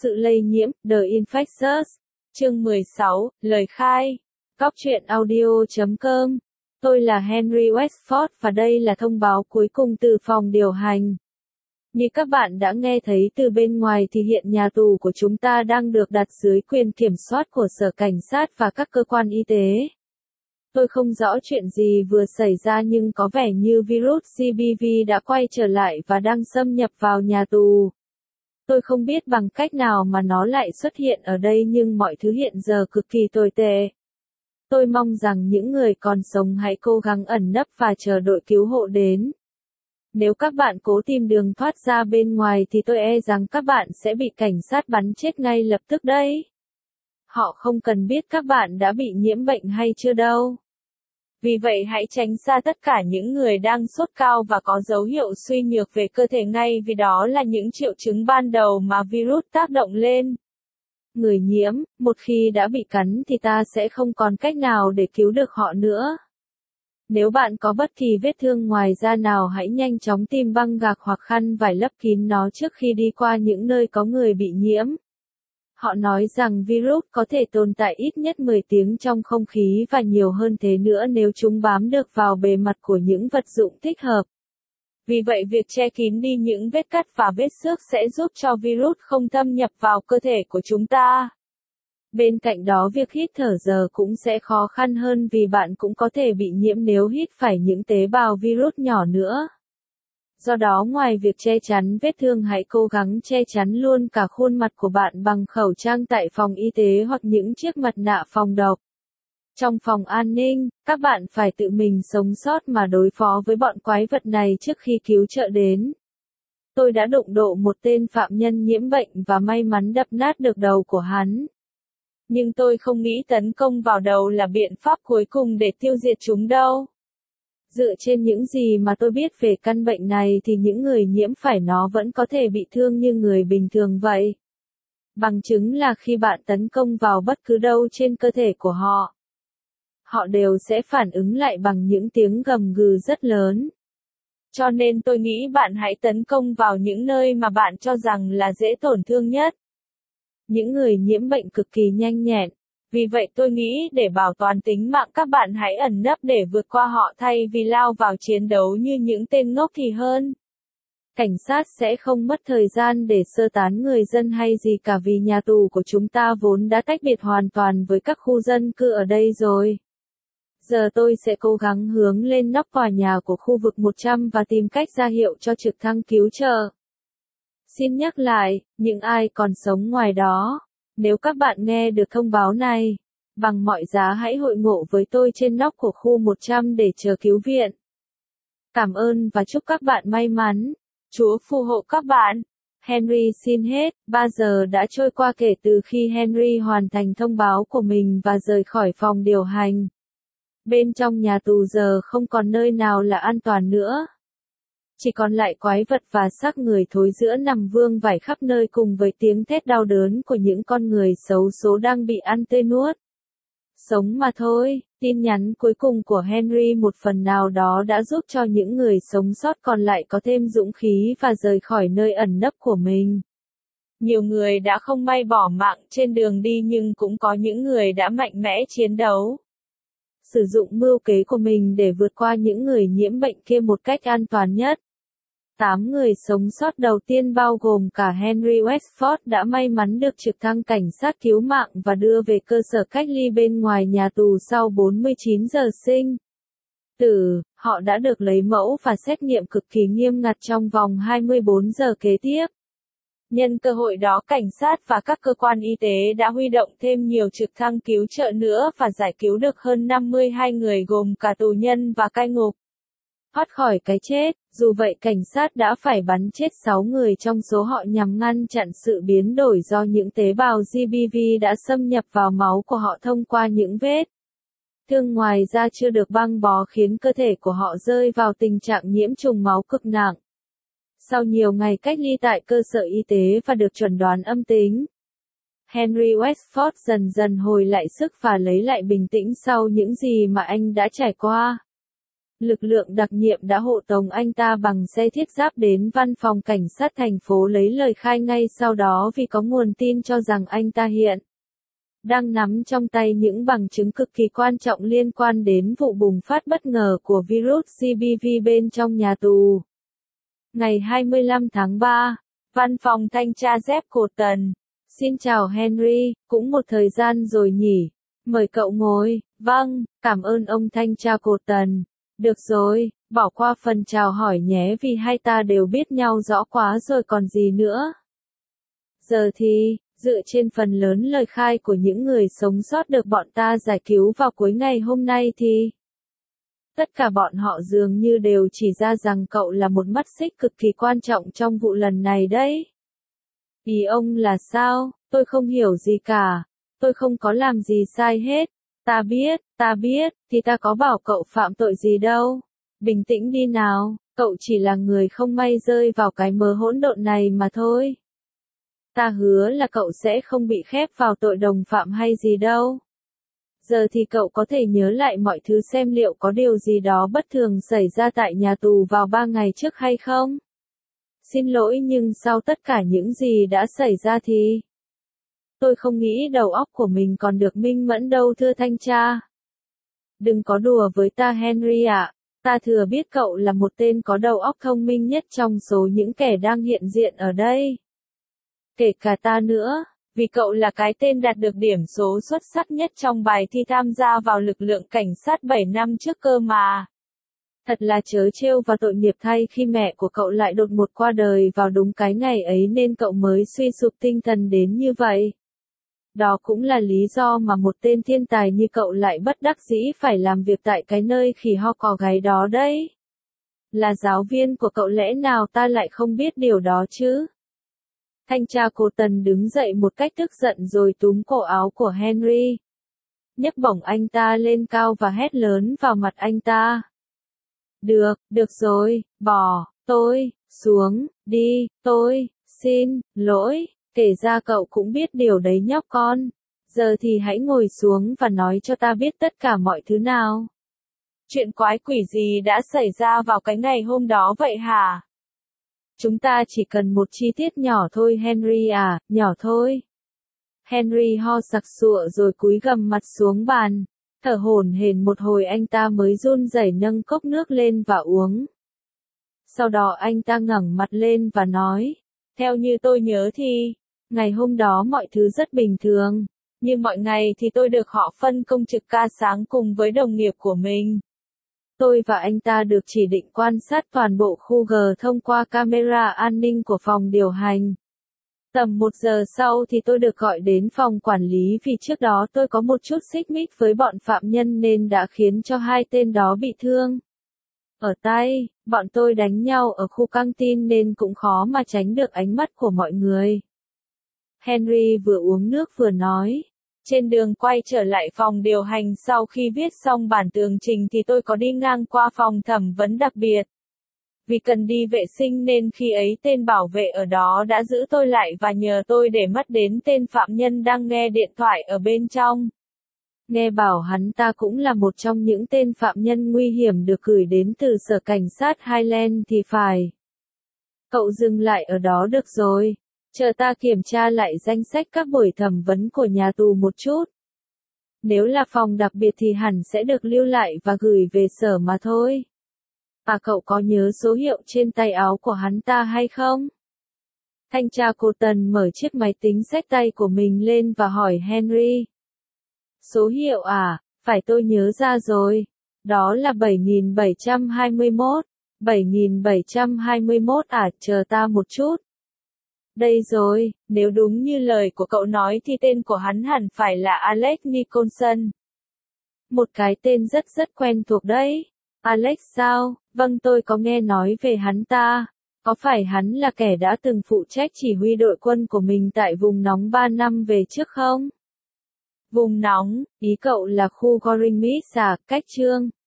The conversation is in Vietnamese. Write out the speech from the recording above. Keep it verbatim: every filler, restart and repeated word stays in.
Sự lây nhiễm, The Infectious. Chương mười sáu, lời khai. Góc truyện audio chấm com. Tôi là Henry Westford và đây là thông báo cuối cùng từ phòng điều hành. Như các bạn đã nghe thấy từ bên ngoài thì hiện nhà tù của chúng ta đang được đặt dưới quyền kiểm soát của Sở Cảnh sát và các cơ quan y tế. Tôi không rõ chuyện gì vừa xảy ra nhưng có vẻ như virus G B V đã quay trở lại và đang xâm nhập vào nhà tù. Tôi không biết bằng cách nào mà nó lại xuất hiện ở đây nhưng mọi thứ hiện giờ cực kỳ tồi tệ. Tôi mong rằng những người còn sống hãy cố gắng ẩn nấp và chờ đội cứu hộ đến. Nếu các bạn cố tìm đường thoát ra bên ngoài thì tôi e rằng các bạn sẽ bị cảnh sát bắn chết ngay lập tức đấy. Họ không cần biết các bạn đã bị nhiễm bệnh hay chưa đâu. Vì vậy hãy tránh xa tất cả những người đang sốt cao và có dấu hiệu suy nhược về cơ thể ngay vì đó là những triệu chứng ban đầu mà virus tác động lên. Người nhiễm, một khi đã bị cắn thì ta sẽ không còn cách nào để cứu được họ nữa. Nếu bạn có bất kỳ vết thương ngoài da nào hãy nhanh chóng tìm băng gạc hoặc khăn vải lấp kín nó trước khi đi qua những nơi có người bị nhiễm. Họ nói rằng virus có thể tồn tại ít nhất mười tiếng trong không khí và nhiều hơn thế nữa nếu chúng bám được vào bề mặt của những vật dụng thích hợp. Vì vậy việc che kín đi những vết cắt và vết xước sẽ giúp cho virus không thâm nhập vào cơ thể của chúng ta. Bên cạnh đó việc hít thở giờ cũng sẽ khó khăn hơn vì bạn cũng có thể bị nhiễm nếu hít phải những tế bào virus nhỏ nữa. Do đó ngoài việc che chắn vết thương hãy cố gắng che chắn luôn cả khuôn mặt của bạn bằng khẩu trang tại phòng y tế hoặc những chiếc mặt nạ phòng độc. Trong phòng an ninh, các bạn phải tự mình sống sót mà đối phó với bọn quái vật này trước khi cứu trợ đến. Tôi đã đụng độ một tên phạm nhân nhiễm bệnh và may mắn đập nát được đầu của hắn. Nhưng tôi không nghĩ tấn công vào đầu là biện pháp cuối cùng để tiêu diệt chúng đâu. Dựa trên những gì mà tôi biết về căn bệnh này thì những người nhiễm phải nó vẫn có thể bị thương như người bình thường vậy. Bằng chứng là khi bạn tấn công vào bất cứ đâu trên cơ thể của họ, họ đều sẽ phản ứng lại bằng những tiếng gầm gừ rất lớn. Cho nên tôi nghĩ bạn hãy tấn công vào những nơi mà bạn cho rằng là dễ tổn thương nhất. Những người nhiễm bệnh cực kỳ nhanh nhẹn. Vì vậy tôi nghĩ để bảo toàn tính mạng các bạn hãy ẩn nấp để vượt qua họ thay vì lao vào chiến đấu như những tên ngốc thì hơn. Cảnh sát sẽ không mất thời gian để sơ tán người dân hay gì cả vì nhà tù của chúng ta vốn đã tách biệt hoàn toàn với các khu dân cư ở đây rồi. Giờ tôi sẽ cố gắng hướng lên nóc tòa nhà của khu vực một trăm và tìm cách ra hiệu cho trực thăng cứu trợ. Xin nhắc lại, những ai còn sống ngoài đó. Nếu các bạn nghe được thông báo này, bằng mọi giá hãy hội ngộ với tôi trên nóc của khu một trăm để chờ cứu viện. Cảm ơn và chúc các bạn may mắn. Chúa phù hộ các bạn. Henry xin hết. Ba giờ đã trôi qua kể từ khi Henry hoàn thành thông báo của mình và rời khỏi phòng điều hành. Bên trong nhà tù giờ không còn nơi nào là an toàn nữa. Chỉ còn lại quái vật và xác người thối rữa nằm vương vãi khắp nơi cùng với tiếng thét đau đớn của những con người xấu số đang bị ăn tươi nuốt. Sống mà thôi, tin nhắn cuối cùng của Henry một phần nào đó đã giúp cho những người sống sót còn lại có thêm dũng khí và rời khỏi nơi ẩn nấp của mình. Nhiều người đã không may bỏ mạng trên đường đi nhưng cũng có những người đã mạnh mẽ chiến đấu. Sử dụng mưu kế của mình để vượt qua những người nhiễm bệnh kia một cách an toàn nhất. Tám người sống sót đầu tiên bao gồm cả Henry Westford đã may mắn được trực thăng cảnh sát cứu mạng và đưa về cơ sở cách ly bên ngoài nhà tù sau bốn mươi chín giờ sinh tử. Họ đã được lấy mẫu và xét nghiệm cực kỳ nghiêm ngặt trong vòng hai mươi bốn giờ kế tiếp. Nhân cơ hội đó cảnh sát và các cơ quan y tế đã huy động thêm nhiều trực thăng cứu trợ nữa và giải cứu được hơn năm mươi hai người gồm cả tù nhân và cai ngục. Thoát khỏi cái chết, dù vậy cảnh sát đã phải bắn chết sáu người trong số họ nhằm ngăn chặn sự biến đổi do những tế bào G B V đã xâm nhập vào máu của họ thông qua những vết thương ngoài ra chưa được băng bó khiến cơ thể của họ rơi vào tình trạng nhiễm trùng máu cực nặng. Sau nhiều ngày cách ly tại cơ sở y tế và được chuẩn đoán âm tính, Henry Westford dần dần hồi lại sức và lấy lại bình tĩnh sau những gì mà anh đã trải qua. Lực lượng đặc nhiệm đã hộ tống anh ta bằng xe thiết giáp đến văn phòng cảnh sát thành phố lấy lời khai ngay sau đó vì có nguồn tin cho rằng anh ta hiện đang nắm trong tay những bằng chứng cực kỳ quan trọng liên quan đến vụ bùng phát bất ngờ của virus xê bê vê bên trong nhà tù. Ngày hai mươi lăm tháng ba, Văn phòng Thanh tra Jeff Colton. Xin chào Henry, cũng một thời gian rồi nhỉ. Mời cậu ngồi. Vâng, cảm ơn ông Thanh tra Colton. Được rồi, bỏ qua phần chào hỏi nhé vì hai ta đều biết nhau rõ quá rồi còn gì nữa. Giờ thì, dựa trên phần lớn lời khai của những người sống sót được bọn ta giải cứu vào cuối ngày hôm nay thì tất cả bọn họ dường như đều chỉ ra rằng cậu là một mắt xích cực kỳ quan trọng trong vụ lần này đấy. Ý ông là sao? Tôi không hiểu gì cả. Tôi không có làm gì sai hết. Ta biết, ta biết, thì ta có bảo cậu phạm tội gì đâu. Bình tĩnh đi nào, cậu chỉ là người không may rơi vào cái mớ hỗn độn này mà thôi. Ta hứa là cậu sẽ không bị khép vào tội đồng phạm hay gì đâu. Giờ thì cậu có thể nhớ lại mọi thứ xem liệu có điều gì đó bất thường xảy ra tại nhà tù vào ba ngày trước hay không? Xin lỗi nhưng sau tất cả những gì đã xảy ra thì tôi không nghĩ đầu óc của mình còn được minh mẫn đâu thưa thanh tra. Đừng có đùa với ta Henry ạ. Ta thừa biết cậu là một tên có đầu óc thông minh nhất trong số những kẻ đang hiện diện ở đây. Kể cả ta nữa, vì cậu là cái tên đạt được điểm số xuất sắc nhất trong bài thi tham gia vào lực lượng cảnh sát bảy năm trước cơ mà. Thật là trớ trêu và tội nghiệp thay khi mẹ của cậu lại đột ngột qua đời vào đúng cái ngày ấy nên cậu mới suy sụp tinh thần đến như vậy. Đó cũng là lý do mà một tên thiên tài như cậu lại bất đắc dĩ phải làm việc tại cái nơi khỉ ho cò gáy đó đấy. Là giáo viên của cậu lẽ nào ta lại không biết điều đó chứ? Thanh tra Colton đứng dậy một cách tức giận rồi túm cổ áo của Henry. Nhấc bổng anh ta lên cao và hét lớn vào mặt anh ta. Được, được rồi, bỏ, tôi, xuống, đi, tôi, xin, lỗi, kể ra cậu cũng biết điều đấy nhóc con. Giờ thì hãy ngồi xuống và nói cho ta biết tất cả mọi thứ nào. Chuyện quái quỷ gì đã xảy ra vào cái ngày hôm đó vậy hả? Chúng ta chỉ cần một chi tiết nhỏ thôi Henry à, nhỏ thôi. Henry ho sặc sụa rồi cúi gằm mặt xuống bàn. Thở hổn hển một hồi anh ta mới run rẩy nâng cốc nước lên và uống. Sau đó anh ta ngẩng mặt lên và nói, theo như tôi nhớ thì, ngày hôm đó mọi thứ rất bình thường. Như mọi ngày thì tôi được họ phân công trực ca sáng cùng với đồng nghiệp của mình. Tôi và anh ta được chỉ định quan sát toàn bộ khu G thông qua camera an ninh của phòng điều hành. Tầm một giờ sau thì tôi được gọi đến phòng quản lý vì trước đó tôi có một chút xích mích với bọn phạm nhân nên đã khiến cho hai tên đó bị thương. Ở tay, bọn tôi đánh nhau ở khu căng tin nên cũng khó mà tránh được ánh mắt của mọi người. Henry vừa uống nước vừa nói. Trên đường quay trở lại phòng điều hành sau khi viết xong bản tường trình thì tôi có đi ngang qua phòng thẩm vấn đặc biệt. Vì cần đi vệ sinh nên khi ấy tên bảo vệ ở đó đã giữ tôi lại và nhờ tôi để mắt đến tên phạm nhân đang nghe điện thoại ở bên trong. Nghe bảo hắn ta cũng là một trong những tên phạm nhân nguy hiểm được gửi đến từ sở cảnh sát Highland thì phải. Cậu dừng lại ở đó được rồi. Chờ ta kiểm tra lại danh sách các buổi thẩm vấn của nhà tù một chút. Nếu là phòng đặc biệt thì hẳn sẽ được lưu lại và gửi về sở mà thôi. À cậu có nhớ số hiệu trên tay áo của hắn ta hay không? Thanh tra Colton mở chiếc máy tính xách tay của mình lên và hỏi Henry. Số hiệu à, phải tôi nhớ ra rồi. Đó là bảy nghìn bảy trăm hai mươi mốt. bảy nghìn bảy trăm hai mươi mốt à, chờ ta một chút. Đây rồi, nếu đúng như lời của cậu nói thì tên của hắn hẳn phải là Alex Nicholson. Một cái tên rất rất quen thuộc đấy. Alex sao? Vâng tôi có nghe nói về hắn ta. Có phải hắn là kẻ đã từng phụ trách chỉ huy đội quân của mình tại vùng nóng ba năm về trước không? Vùng nóng, ý cậu là khu Goring Miss à, cách chương.